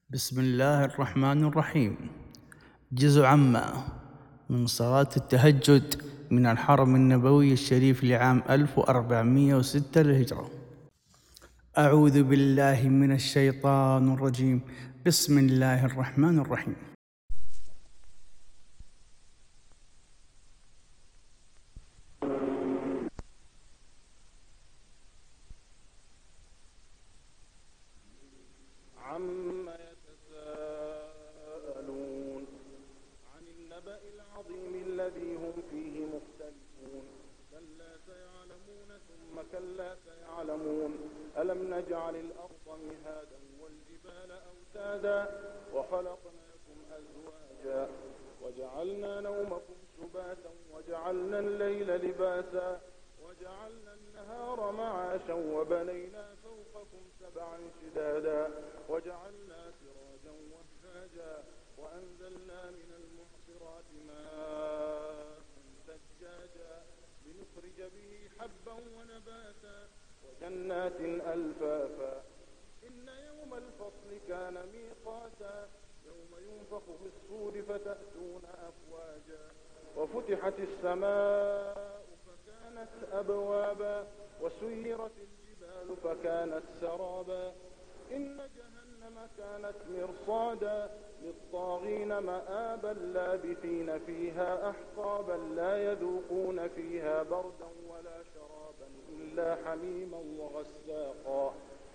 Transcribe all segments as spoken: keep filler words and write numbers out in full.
بسم الله الرحمن الرحيم. جزء عما من صلاة التهجد من الحرم النبوي الشريف لعام ألف وأربعمائة وستة للهجرة. أعوذ بالله من الشيطان الرجيم. بسم الله الرحمن الرحيم. عما يتساءلون عن النبأ العظيم الذي هم فيه مختلفون كلا سيعلمون ثم كلا سيعلمون ألم نجعل الأرض مهادا والجبال أوتادا وخلقناكم أزواجا وجعلنا نومكم سباتا وجعلنا الليل لباسا وجعلنا النهار معاشا وبنينا فوقكم سبعا شدادا وجعلنا سراجا وهاجا وأنزلنا من المعصرات ماء ثجاجا لنخرج به حبا ونباتا وجنات ألفافا إن يوم الفصل كان ميقاتا يوم ينفخ في الصور فتأتون أفواجا وفتحت السماء فكانت أبوابا وسيرت الجبال فكانت سرابا إن جهنم كانت مرصادا للطاغين مآبا لابثين فيها أحقابا لا يذوقون فيها بردا ولا شرابا إلا حميما وغساقا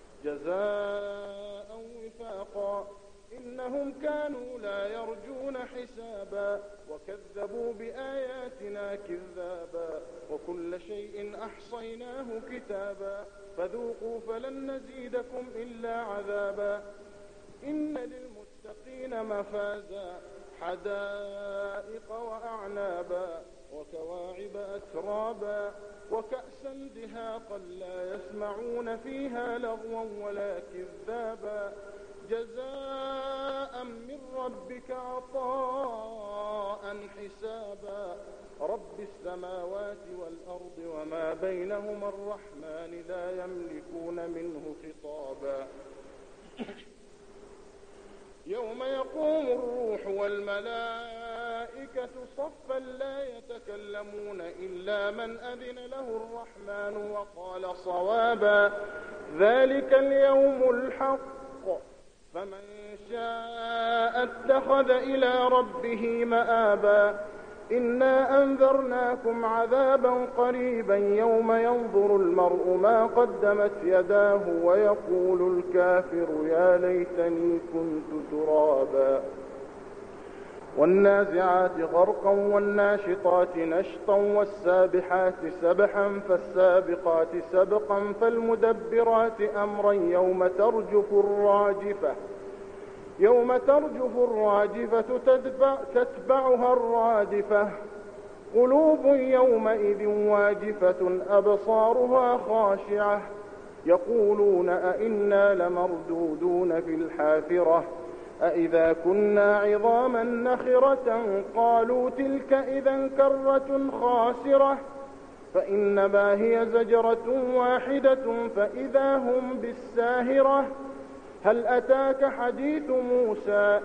جزاء وفاقا إنهم كانوا لا يرجون حسابا وكذبوا بآياتنا كذابا وكل شيء أحصيناه كتابا فذوقوا فلن نزيدكم إلا عذابا إن للمتقين مفازا حدائق وأعنابا وكواعب أترابا وكأسا دهاقا لا يسمعون فيها لغوا ولا كذابا جزاء من ربك عطاء حسابا رب السماوات والأرض وما بينهما الرحمن لا يملكون منه خطابا يوم يقوم الروح والملائكة صفا لا يتكلمون إلا من أذن له الرحمن وقال صوابا ذلك اليوم الحق فمن شاء اتخذ إلى ربه مآبا إنا أنذرناكم عذابا قريبا يوم ينظر المرء ما قدمت يداه ويقول الكافر يا ليتني كنت ترابا والنازعات غرقا والناشطات نشطا والسابحات سبحا فالسابقات سبقا فالمدبرات أمرا يوم ترجف الراجفة يوم ترجف الراجفة تتبع تتبعها الرادفة قلوب يومئذ واجفة أبصارها خاشعة يقولون أئنا لمردودون في الحافرة أئذا كنا عظاما نخرة قالوا تلك إذا كرة خاسرة فإنما هي زجرة واحدة فإذا هم بالساهرة هل أتاك حديث موسى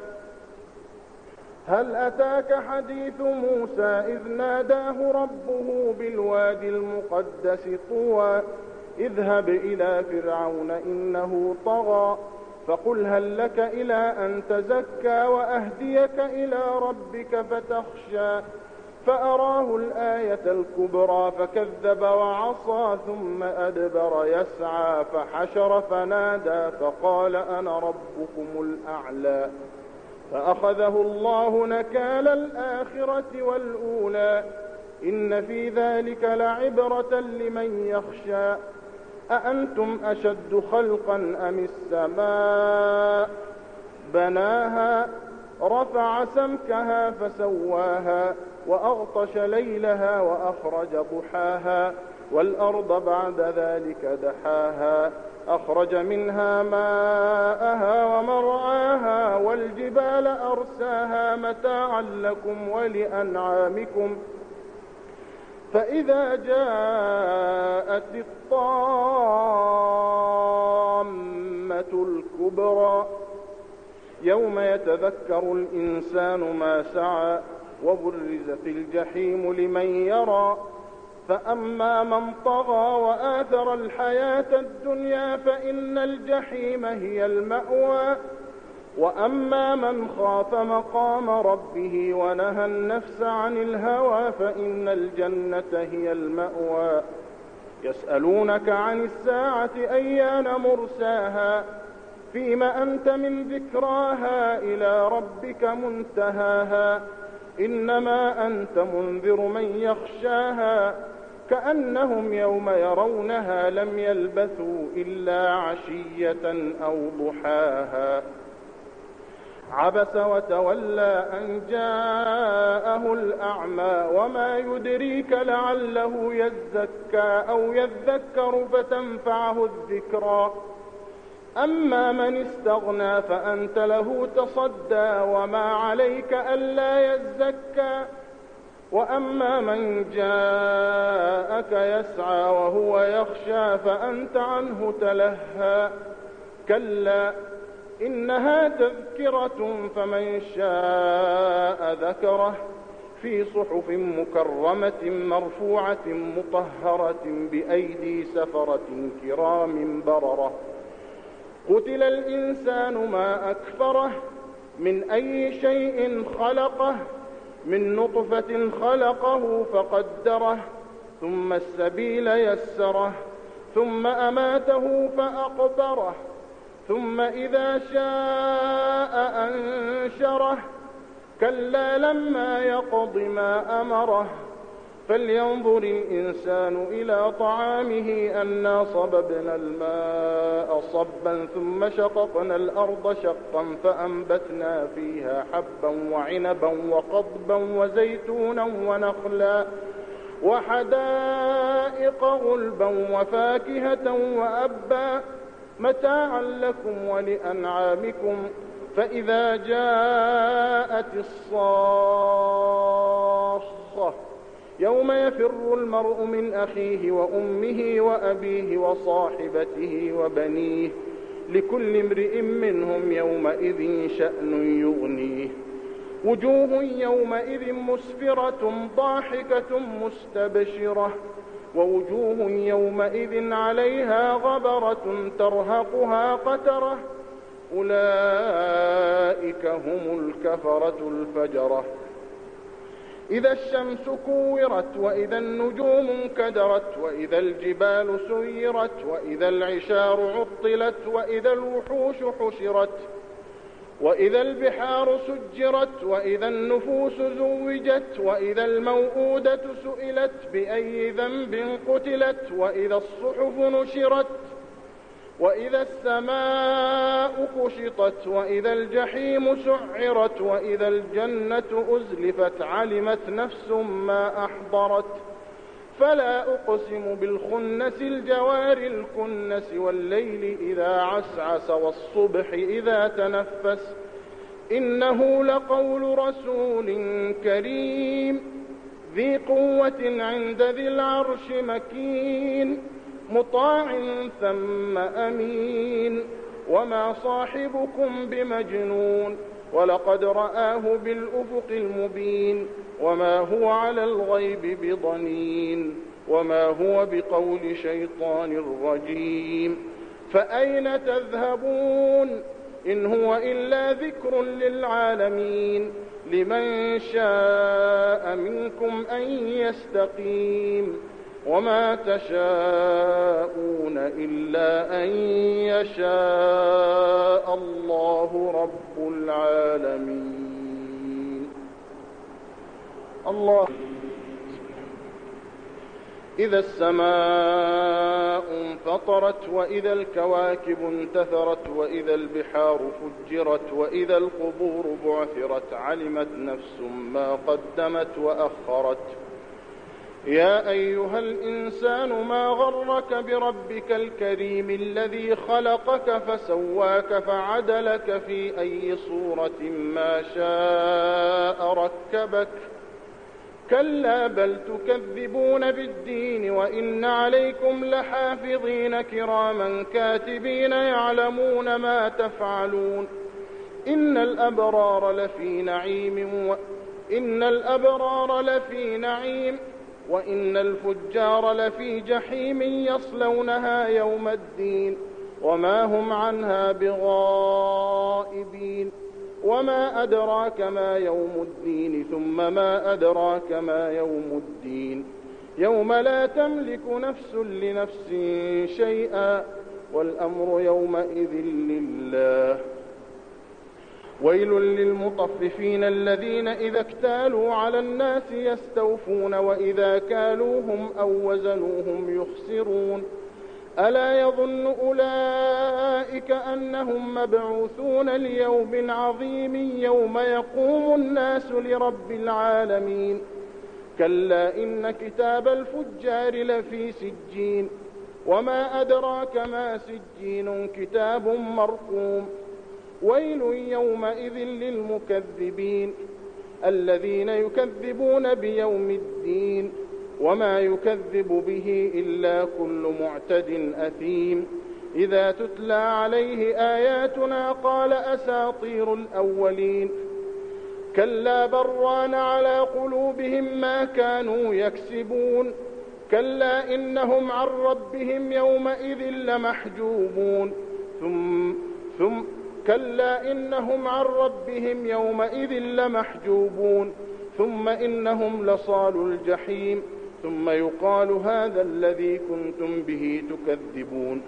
هل أتاك حديث موسى إذ ناداه ربه بالوادي المقدس طوى اذهب إلى فرعون إنه طغى فقل هل لك إلى أن تزكى وأهديك إلى ربك فتخشى فأراه الآية الكبرى فكذب وعصى ثم أدبر يسعى فحشر فنادى فقال أنا ربكم الأعلى فأخذه الله نكال الآخرة والأولى إن في ذلك لعبرة لمن يخشى أأنتم أشد خلقا أم السماء بناها رفع سمكها فسواها وأغطش ليلها وأخرج ضحاها والأرض بعد ذلك دحاها أخرج منها ماءها ومرعاها والجبال أرساها متاعا لكم ولأنعامكم فإذا جاءت الطامة الكبرى يوم يتذكر الإنسان ما سعى وبرزت الجحيم لمن يرى فأما من طغى وآثر الحياة الدنيا فإن الجحيم هي المأوى وأما من خاف مقام ربه ونهى النفس عن الهوى فإن الجنة هي المأوى يسألونك عن الساعة أيان مرساها فيم أنت من ذكراها إلى ربك منتهاها إنما أنت منذر من يخشاها كأنهم يوم يرونها لم يلبثوا إلا عشية أو ضحاها عبس وتولى أن جاءه الأعمى وما يدريك لعله يزكى أو يذكر فتنفعه الذكرى أما من استغنى فأنت له تصدى وما عليك ألا يزكى وأما من جاءك يسعى وهو يخشى فأنت عنه تلهى كلا إنها تذكرة فمن شاء ذكره في صحف مكرمة مرفوعة مطهرة بأيدي سفرة كرام بررة قتل الإنسان ما أكفره من أي شيء خلقه من نطفة خلقه فقدره ثم السبيل يسره ثم أماته فأقبره ثم إذا شاء أنشره كلا لما يقض ما أمره فلينظر الإنسان إلى طعامه أنا صببنا الماء صبا ثم شققنا الأرض شقا فأنبتنا فيها حبا وعنبا وقضبا وزيتونا ونخلا وحدائق غلبا وفاكهة وأبا متاعا لكم ولأنعامكم فإذا جاءت الصاخة يوم يفر المرء من أخيه وأمه وأبيه وصاحبته وبنيه لكل امرئ منهم يومئذ شأن يغنيه وجوه يومئذ مسفرة ضاحكة مستبشرة ووجوه يومئذ عليها غبرة ترهقها قترة أولئك هم الكفرة الفجرة إذا الشمس كورت وإذا النجوم انكدرت وإذا الجبال سيرت وإذا العشار عطلت وإذا الوحوش حشرت وإذا البحار سجرت وإذا النفوس زوجت وإذا الموءودة سئلت بأي ذنب قتلت وإذا الصحف نشرت وإذا السماء كشطت وإذا الجحيم سعرت وإذا الجنة أزلفت علمت نفس ما أحضرت فلا أقسم بالخنس الجوار الكنس والليل إذا عسعس والصبح إذا تنفس إنه لقول رسول كريم ذي قوة عند ذي العرش مكين مطاع ثم أمين وما صاحبكم بمجنون ولقد رآه بالأفق المبين وما هو على الغيب بضنين وما هو بقول شيطان رجيم فأين تذهبون إن هو إلا ذكر للعالمين لمن شاء منكم أن يستقيم وما تشاءون إلا أن يشاء الله رب العالمين. الله إذا السماء انفطرت وإذا الكواكب انتثرت وإذا البحار فجرت وإذا القبور بعثرت علمت نفس ما قدمت وأخرت يا أيها الإنسان ما غرك بربك الكريم الذي خلقك فسواك فعدلك في أي صورة ما شاء ركبك كلا بل تكذبون بالدين وإن عليكم لحافظين كراما كاتبين يعلمون ما تفعلون إن الأبرار لفي نعيم و... إن الأبرار لفي نعيم وإن الفجار لفي جحيم يصلونها يوم الدين وما هم عنها بغائبين وما أدراك ما يوم الدين ثم ما أدراك ما يوم الدين يوم لا تملك نفس لنفس شيئا والأمر يومئذ لله ويل للمطففين الذين إذا اكتالوا على الناس يستوفون وإذا كالوهم أو وزنوهم يخسرون ألا يظن أولئك أنهم مبعوثون ليوم عظيم يوم يقوم الناس لرب العالمين كلا إن كتاب الفجار لفي سجين وما أدراك ما سجين كتاب مرقوم ويل يومئذ للمكذبين الذين يكذبون بيوم الدين وما يكذب به إلا كل معتد أثيم إذا تتلى عليه آياتنا قال أساطير الأولين كلا بران على قلوبهم ما كانوا يكسبون كلا إنهم عن ربهم يومئذ لمحجوبون ثم, ثم كلا إنهم عن ربهم يومئذ لمحجوبون ثم إنهم لصالوا الجحيم ثم يقال هذا الذي كنتم به تكذبون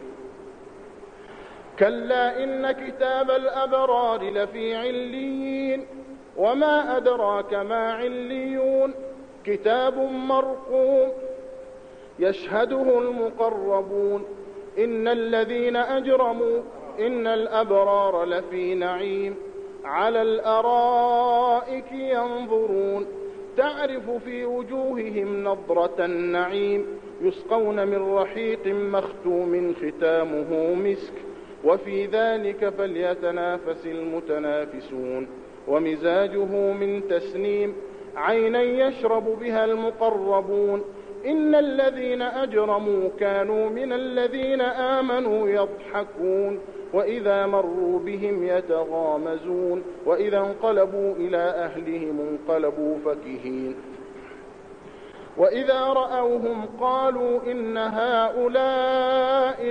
كلا إن كتاب الأبرار لفي عليين وما أدراك ما عليون كتاب مرقوم يشهده المقربون إن الذين أجرموا إن الأبرار لفي نعيم على الأرائك ينظرون تعرف في وجوههم نضرة النعيم يسقون من رحيق مختوم ختامه مسك وفي ذلك فليتنافس المتنافسون ومزاجه من تسنيم عينا يشرب بها المقربون إن الذين أجرموا كانوا من الذين آمنوا يضحكون وإذا مروا بهم يتغامزون وإذا انقلبوا إلى أهلهم انقلبوا فكهين وإذا رأوهم قالوا إن هؤلاء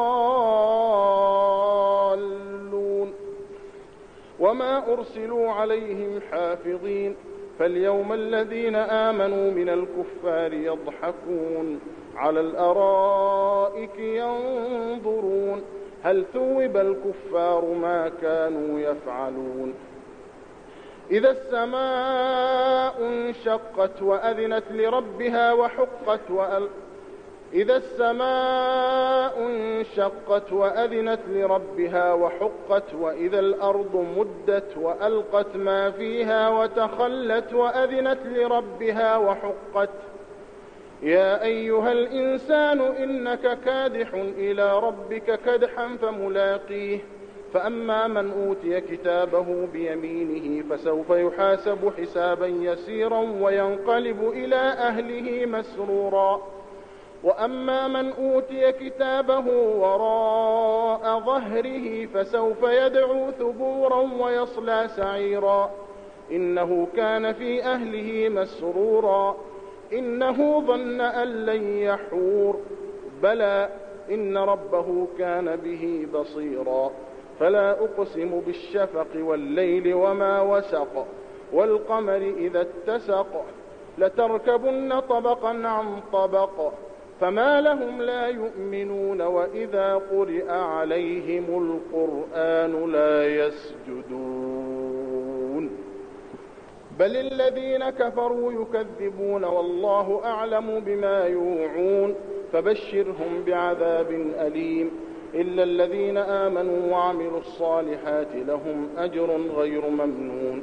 لضالون وما أرسلوا عليهم حافظين فاليوم الذين آمنوا من الكفار يضحكون على الأرائك ينظرون هل ثوب الكفار ما كانوا يفعلون إذا السماء انشقت وأذنت لربها وحقت وأل إذا السماء انشقت وأذنت لربها وحقت وإذا الأرض مدت وألقت ما فيها وتخلت وأذنت لربها وحقت يا أيها الإنسان إنك كادح إلى ربك كدحا فملاقيه فأما من أوتي كتابه بيمينه فسوف يحاسب حسابا يسيرا وينقلب إلى أهله مسرورا وأما من أوتي كتابه وراء ظهره فسوف يدعو ثبورا ويصلى سعيرا إنه كان في أهله مسرورا إنه ظن أن لن يحور بلى إن ربه كان به بصيرا فلا أقسم بالشفق والليل وما وسق والقمر إذا اتسق لتركبن طبقا عن طبق فما لهم لا يؤمنون وإذا قرئ عليهم القرآن لا يسجدون بل الذين كفروا يكذبون والله أعلم بما يوعون فبشرهم بعذاب أليم إلا الذين آمنوا وعملوا الصالحات لهم أجر غير ممنون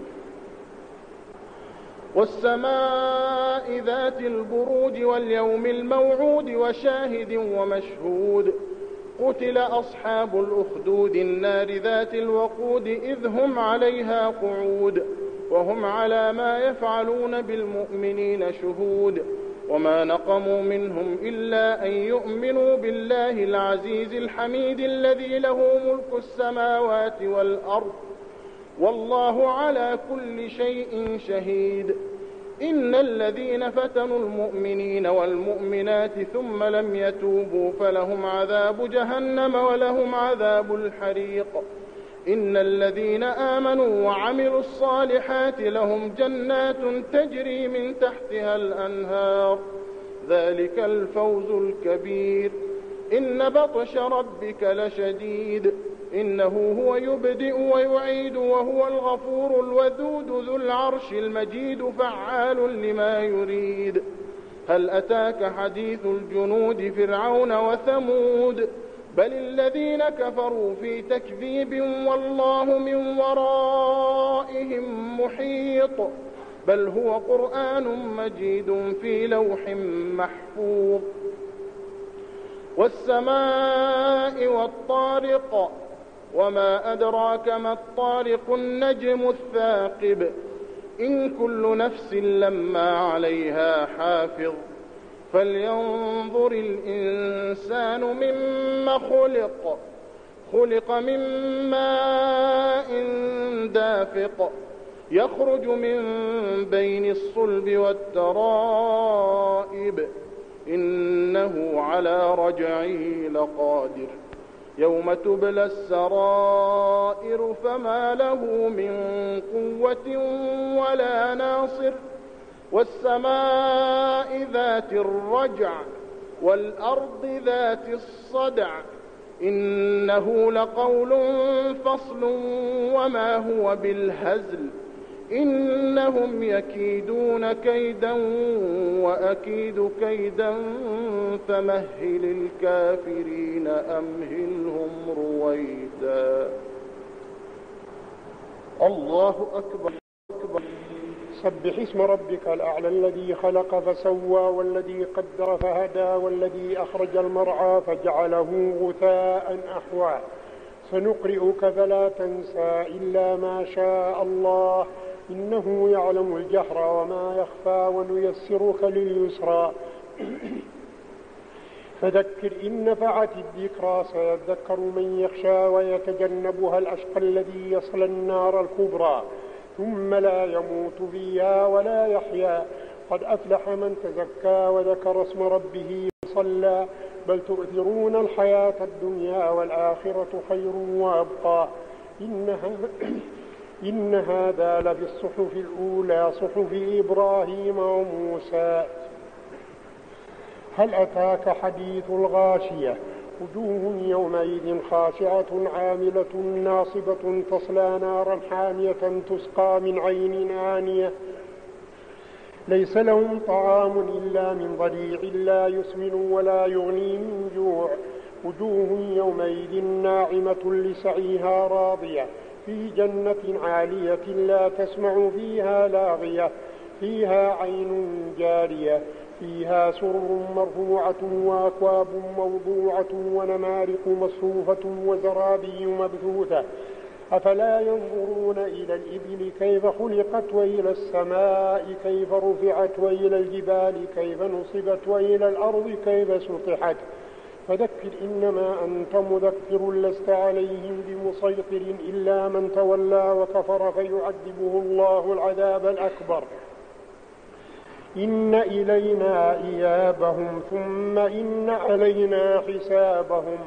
والسماء ذات البروج واليوم الموعود وشاهد ومشهود قتل أصحاب الأخدود النار ذات الوقود إذ هم عليها قعود وهم على ما يفعلون بالمؤمنين شهود وما نقموا منهم إلا أن يؤمنوا بالله العزيز الحميد الذي له ملك السماوات والأرض والله على كل شيء شهيد. إن الذين فتنوا المؤمنين والمؤمنات ثم لم يتوبوا فلهم عذاب جهنم ولهم عذاب الحريق. إن الذين آمنوا وعملوا الصالحات لهم جنات تجري من تحتها الأنهار، ذلك الفوز الكبير. إن بطش ربك لشديد، إنه هو يبدئ ويعيد وهو الغفور الودود ذو العرش المجيد فعال لما يريد. هل أتاك حديث الجنود فرعون وثمود؟ بل الذين كفروا في تكذيب والله من ورائهم محيط. بل هو قرآن مجيد في لوح محفوظ. والسماء والطارق، وما أدراك ما الطارق النجم الثاقب. إن كل نفس لما عليها حافظ. فلينظر الإنسان مما خلق. خلق من ماء دافق يخرج من بين الصلب والترائب. إنه على رجعه لقادر. يوم تبلى السرائر فما له من قوة ولا ناصر. والسماء ذات الرجع والأرض ذات الصدع. إنه لقول فصل وما هو بالهزل. إنهم يكيدون كيدا وأكيد كيدا فمهل الكافرين أمهلهم رويدا. الله أكبر. أكبر. سبح اسم ربك الأعلى الذي خلق فسوى والذي قدر فهدى والذي أخرج المرعى فجعله غثاء أحوى. سنقرئك فلا تنسى إلا ما شاء الله إنه يعلم الجهر وما يخفى ونيسرك لليسرى. فذكر إن نفعت الذكرى سيذكر من يخشى ويتجنبها الأشقى الذي يصلى النار الكبرى ثم لا يموت فيها ولا يحيا. قد أفلح من تزكى وذكر اسم ربه صلى. بل تؤثرون الحياة الدنيا والآخرة خير وأبقى. إنها إن هذا لفي الصحف الأولى صحف إبراهيم وموسى. هل أتاك حديث الغاشية؟ وجوه يومئذ خاشعة عاملة ناصبة تصلى نارا حامية تسقى من عين آنية ليس لهم طعام إلا من ضريع لا يسمن ولا يغني من جوع. وجوه يومئذ ناعمة لسعيها راضية في جنة عالية لا تسمع فيها لاغية فيها عين جارية فيها سرر مرفوعة وأكواب موضوعة ونمارق مصفوفة وزرابي مبثوثة. أفلا ينظرون إلى الإبل كيف خلقت وإلى السماء كيف رفعت وإلى الجبال كيف نصبت وإلى الأرض كيف سطحت. فذكر إنما أنت مذكر لست عليهم بمسيطر إلا من تولى وكفر فيعذبه الله العذاب الأكبر. إن إلينا إيابهم ثم إن علينا حسابهم.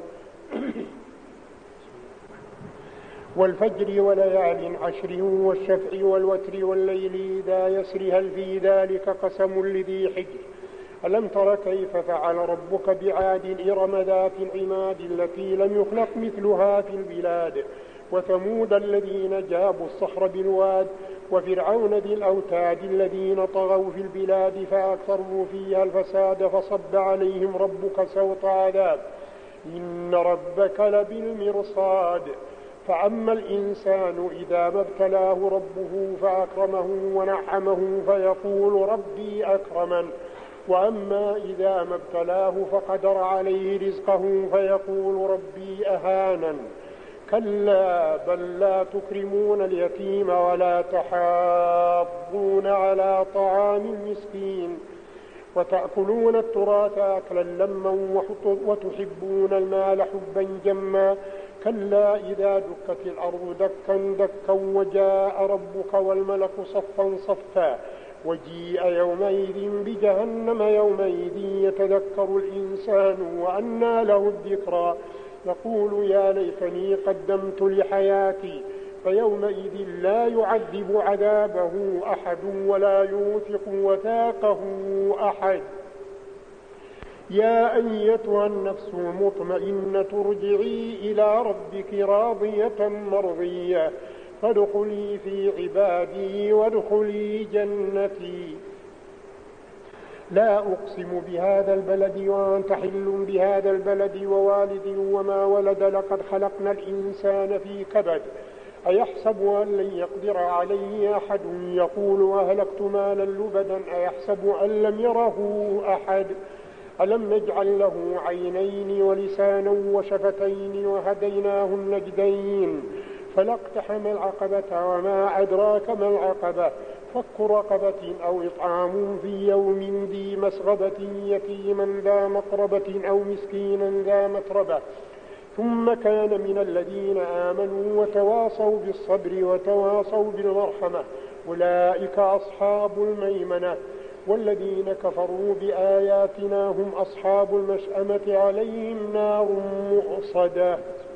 والفجر وليال عشر والشفع والوتر والليل إذا يسر هل في ذلك قسم لذي حجر. ألم تر كيف فعل ربك بعاد إرم ذات العماد التي لم يخلق مثلها في البلاد. وثمود الذين جابوا الصخر بالواد وفرعون ذي الأوتاد الذين طغوا في البلاد فأكثروا فيها الفساد فصب عليهم ربك سوط عذاب. إن ربك لبالمرصاد. فأما الإنسان إذا ما ابتلاه ربه فأكرمه ونعمه فيقول ربي أكرمن. وأما إذا ما ابتلاه فقدر عليه رزقه فيقول ربي أهانن. كلا بل لا تكرمون اليتيم ولا تحاضون على طعام المسكين وتأكلون التراث أكلا لما وتحبون المال حبا جما كلا إذا دكت الأرض دكا دكا وجاء ربك والملك صفا صفا وجيء يومئذ بجهنم يومئذ يتذكر الإنسان وأنى له الذكرى يقول يا ليتني قدمت لحياتي فيومئذ لا يعذب عذابه أحد ولا يوثق وثاقه أحد. يا أيتها النفس المطمئنة ارجعي إلى ربك راضية مرضية فادخلي في عبادي وادخلي جنتي. لا أقسم بهذا البلد وأنت حل بهذا البلد ووالد وما ولد لقد خلقنا الإنسان في كبد أيحسب أن لن يقدر عليه أحد يقول أهلكت مالا لبدا أيحسب أن لم يره أحد ألم نجعل له عينين ولسانا وشفتين وهديناه النجدين فلاقتحم العقبة وما أدراك ما العقبة فك رقبة أو إطعام في يوم ذي مسغبة يتيما ذا مقربة أو مسكينا ذا متربة ثم كان من الذين آمنوا وتواصوا بالصبر وتواصوا بالمرحمة أولئك أصحاب الميمنة والذين كفروا بآياتنا هم أصحاب المشأمة عليهم نار مؤصدة.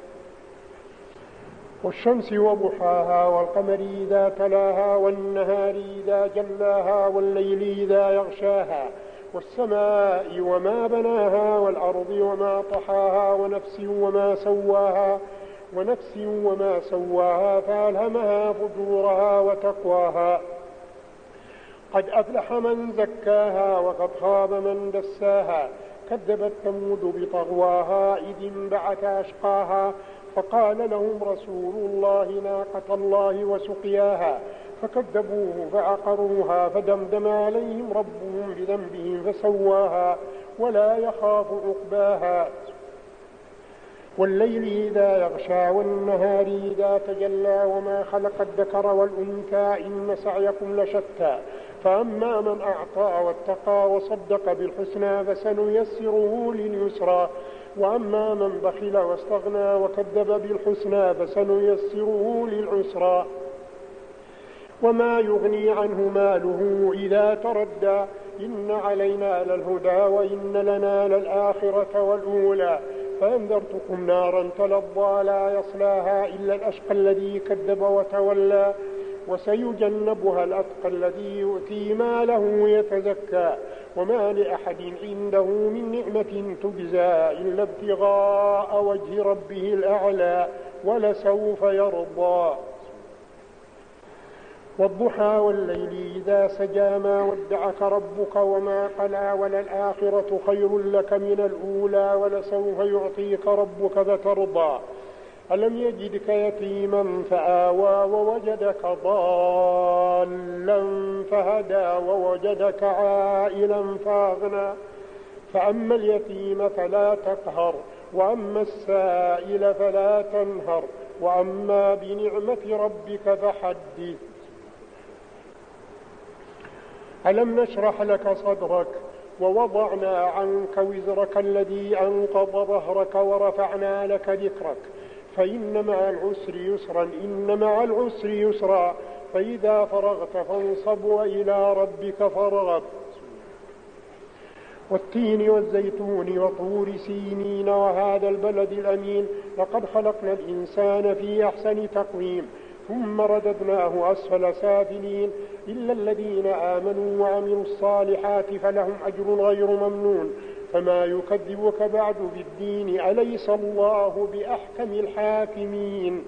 والشمس وضحاها والقمر إذا تلاها والنهار إذا جلاها والليل إذا يغشاها والسماء وما بناها والأرض وما طحاها ونفس وما سواها ونفس وما سواها فألهمها فجورها وتقواها قد أفلح من زكاها وقد خاب من دساها كذبت ثمود بطغواها إذ انبعث أشقاها فقال لهم رسول الله ناقة الله وسقياها فكذبوه فعقروها فدمدم عليهم ربهم بذنبهم فسواها ولا يخاف عقباها. والليل إذا يغشى والنهار إذا تجلى وما خلق الذكر والأنثى إن سعيكم لشتى فأما من أعطى واتقى وصدق بالحسنى فسنيسره لليسرى وأما من بخل واستغنى وكذب بالحسنى فسنيسره للعسرى. وما يغني عنه ماله إذا تردى إن علينا للهدى وإن لنا للآخرة والأولى فأنذرتكم نارا تلظى لا يصلاها إلا الأشقى الذي كذب وتولى وسيجنبها الأتقى الذي يؤتي ماله يتزكى وما لأحد عنده من نعمة تجزى إلا ابتغاء وجه ربه الأعلى ولسوف يرضى. والضحى والليل إذا سجى ما ودعك ربك وما قلى وللآخرة خير لك من الأولى ولسوف يعطيك ربك فترضى. ألم يجدك يتيما فآوى ووجدك ضالا فهدى ووجدك عائلا فأغنى فأما اليتيم فلا تقهر وأما السائل فلا تنهر وأما بنعمة ربك فحدث. ألم نشرح لك صدرك ووضعنا عنك وزرك الذي أنقض ظهرك ورفعنا لك ذكرك فإن مع العسر يسرا إن مع العسر يسرا فإذا فرغت فانصب وإلى ربك فارغب. والتين والزيتون وطور سينين وهذا البلد الأمين لقد خلقنا الإنسان في أحسن تقويم ثم رددناه أسفل سافلين إلا الذين آمنوا وعملوا الصالحات فلهم أجر غير ممنون فما يكذبك بعد بالدين أليس الله بأحكم الحاكمين.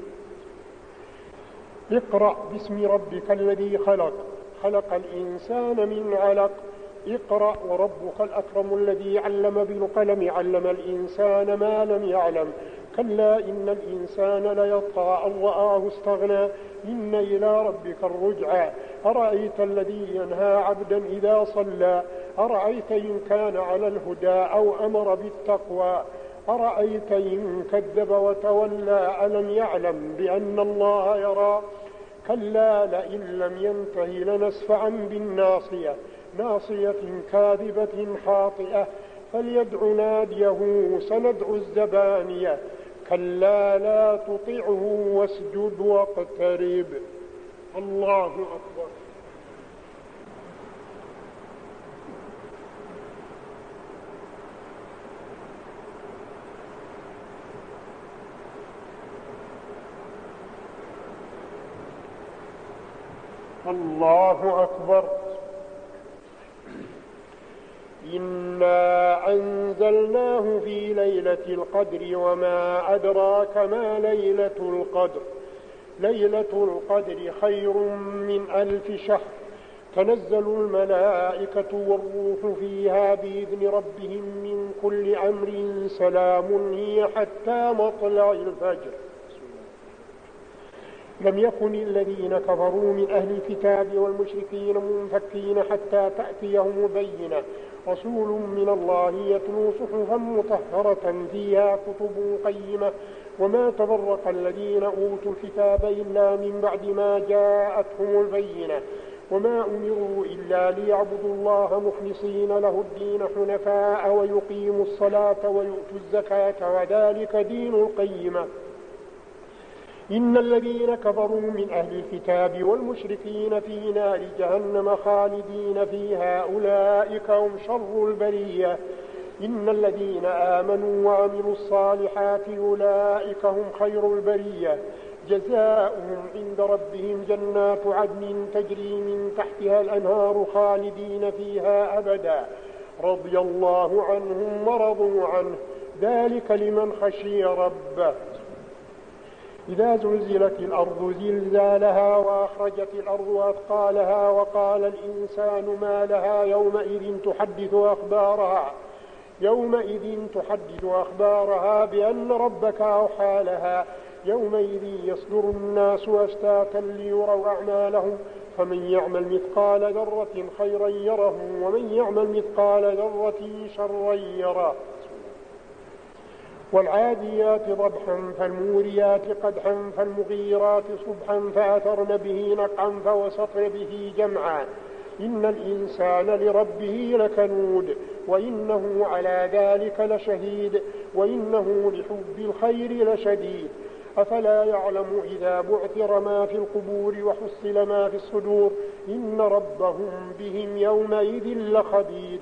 اقرأ باسم ربك الذي خلق خلق الإنسان من علق اقرأ وربك الأكرم الذي علم بالقلم علم الإنسان ما لم يعلم كلا إن الإنسان ليطغى أن رآه استغنى إن إلى ربك الرجعى أرأيت الذي ينهى عبدا إذا صلى أرأيت إن كان على الهدى أو أمر بالتقوى أرأيت إن كذب وتولى ألم يعلم بأن الله يرى كلا لئن لم ينته لنسفعا بالناصية ناصية كاذبة خاطئة فليدع ناديه سندع الزبانية كلا لا تطعه واسجد واقترب. الله أكبر. الله أكبر. إنا أنزلناه في ليلة القدر وما أدراك ما ليلة القدر. ليلة القدر خير من ألف شهر. تنزل الملائكة والروح فيها بإذن ربهم من كل أمر سلام هي حتى مطلع الفجر. لم يكن الذين كفروا من أهل الكتاب والمشركين منفكين حتى تأتيهم بينة. رسول من الله يتلو صحفا مطهرة فيها كتب قيمة. وما تفرق الذين أوتوا الكتاب إلا من بعد ما جاءتهم البينة. وما أمروا إلا ليعبدوا الله مخلصين له الدين حنفاء ويقيموا الصلاة ويؤتوا الزكاة وذلك دين القيمة. إن الذين كفروا من أهل الكتاب والمشركين في نار جهنم خالدين فيها أولئك هم شر البرية. إن الذين آمنوا وعملوا الصالحات أولئك هم خير البرية. جزاؤهم عند ربهم جنات عدن تجري من تحتها الأنهار خالدين فيها أبدا رضي الله عنهم ورضوا عنه ذلك لمن خشي ربه. إذا زلزلت الأرض زلزالها وأخرجت الأرض أثقالها وقال الإنسان ما لها يومئذ تحدث أخبارها يومئذ تحدث أخبارها بأن ربك أوحى لها. يومئذ يصدر الناس أشتاتا ليروا أعمالهم فمن يعمل مثقال ذرة خيرا يره ومن يعمل مثقال ذرة شرا يره. والعاديات ضبحا فالموريات قدحا فالمغيرات صبحا فأثرن به نقعا فوسطن به جمعا. إن الإنسان لربه لكنود وإنه على ذلك لشهيد وإنه لحب الخير لشديد. أفلا يعلم إذا بعثر ما في القبور وحصل ما في الصدور إن ربهم بهم يومئذ لخبير.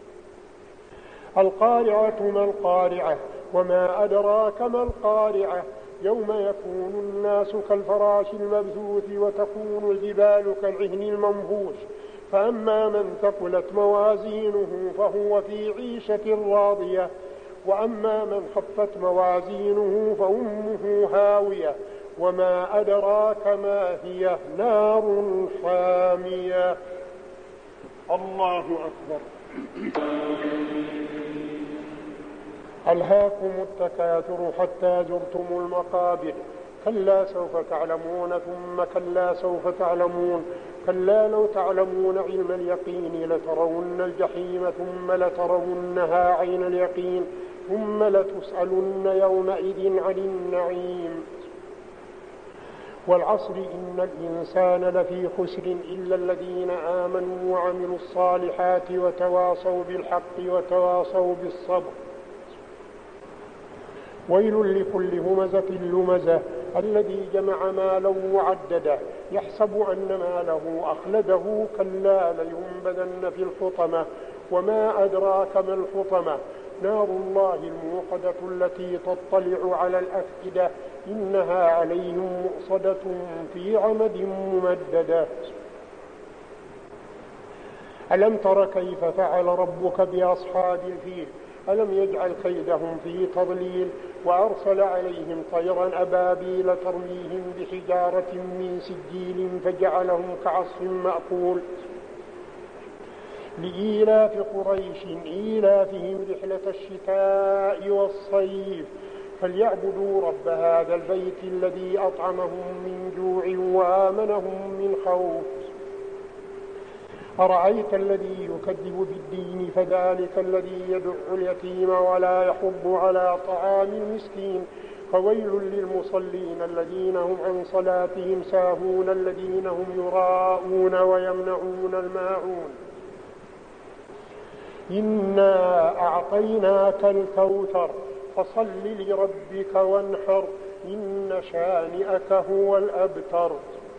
القارعة ما القارعة وما أدراك ما القارعة. يوم يكون الناس كالفراش المبثوث وتكون الجبال كالعهن المنفوش. فأما من ثقلت موازينه فهو في عيشة راضية وأما من خفت موازينه فأمه هاوية وما أدراك ما هي نار حامية. الله أكبر. ألهاكم التكاثر حتى زرتم المقابر. كلا سوف تعلمون ثم كلا سوف تعلمون كلا لو تعلمون علم اليقين لترون الجحيم ثم لترونها عين اليقين ثم لتسألن يومئذ عن النعيم. والعصر إن الإنسان لفي خسر إلا الذين آمنوا وعملوا الصالحات وتواصوا بالحق وتواصوا بالصبر. ويل لكل همزة لمزة الذي جمع مالا وعدده يحسب أن ماله أخلده كلا لينبذن في الحطمة. وما أدراك ما الحطمة نار الله الموقدة التي تطلع على الأفئدة إنها عليهم مؤصدة في عمد ممددة. ألم تر كيف فعل ربك بأصحاب الفيل ألم يجعل كيدهم في تضليل وأرسل عليهم طيرا أبابيل ترميهم بحجارة من سجيل فجعلهم كعصف مأكول. لإيلاف قريش إيلافهم رحلة الشتاء والصيف فليعبدوا رب هذا البيت الذي أطعمهم من جوع وآمنهم من خوف. أرأيت الذي يكذب بالدين فذلك الذي يدع اليتيم ولا يحض على طعام المسكين. فويل للمصلين الذين هم عن صلاتهم ساهون الذين هم يراءون ويمنعون الماعون. إنا أعطيناك الكوثر فصل لربك وانحر إن شانئك هو الأبتر.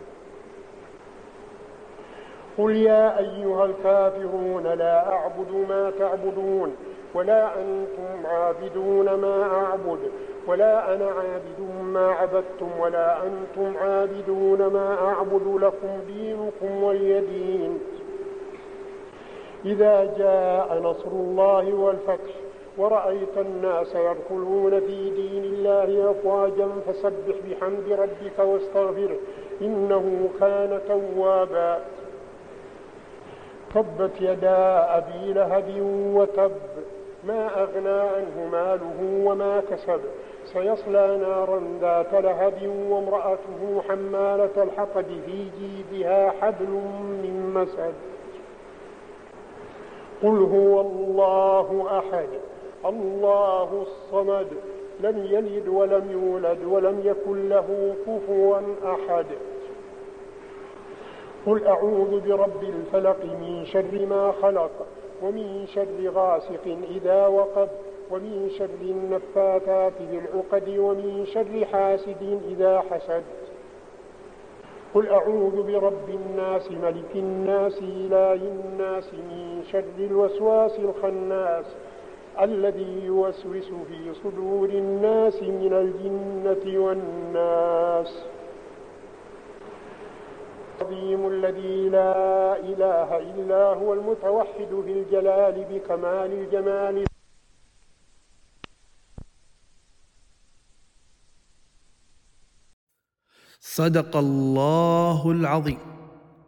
قل يا أيها الكافرون لا أعبد ما تعبدون ولا أنتم عابدون ما أعبد ولا أنا عابد ما عبدتم ولا أنتم عابدون ما أعبد لكم دينكم ولي دين. إذا جاء نصر الله والفتح ورأيت الناس يدخلون في دين الله أفواجا فسبح بحمد ربك واستغفره إنه كان توابا. تبت يدا أبي لهب وتب ما أغنى عنه ماله وما كسب سيصلى نارا ذات لهب وامرأته حمالة الحطب في جيدها حبل من مسد. قل هو الله أحد الله الصمد لم يلد ولم يولد ولم يكن له كفوا أحد. قل أعوذ برب الفلق من شر ما خلق ومن شر غاسق إذا وقب ومن شر النفاثات في العقد ومن شر حاسد إذا حسد. قل أعوذ برب الناس ملك الناس إله الناس من شر الوسواس الخناس الذي يوسوس في صدور الناس من الجنة والناس. العظيم الذي لا إله إلا هو المتوحد في الجلال بكمال الجمال. صدق الله العظيم.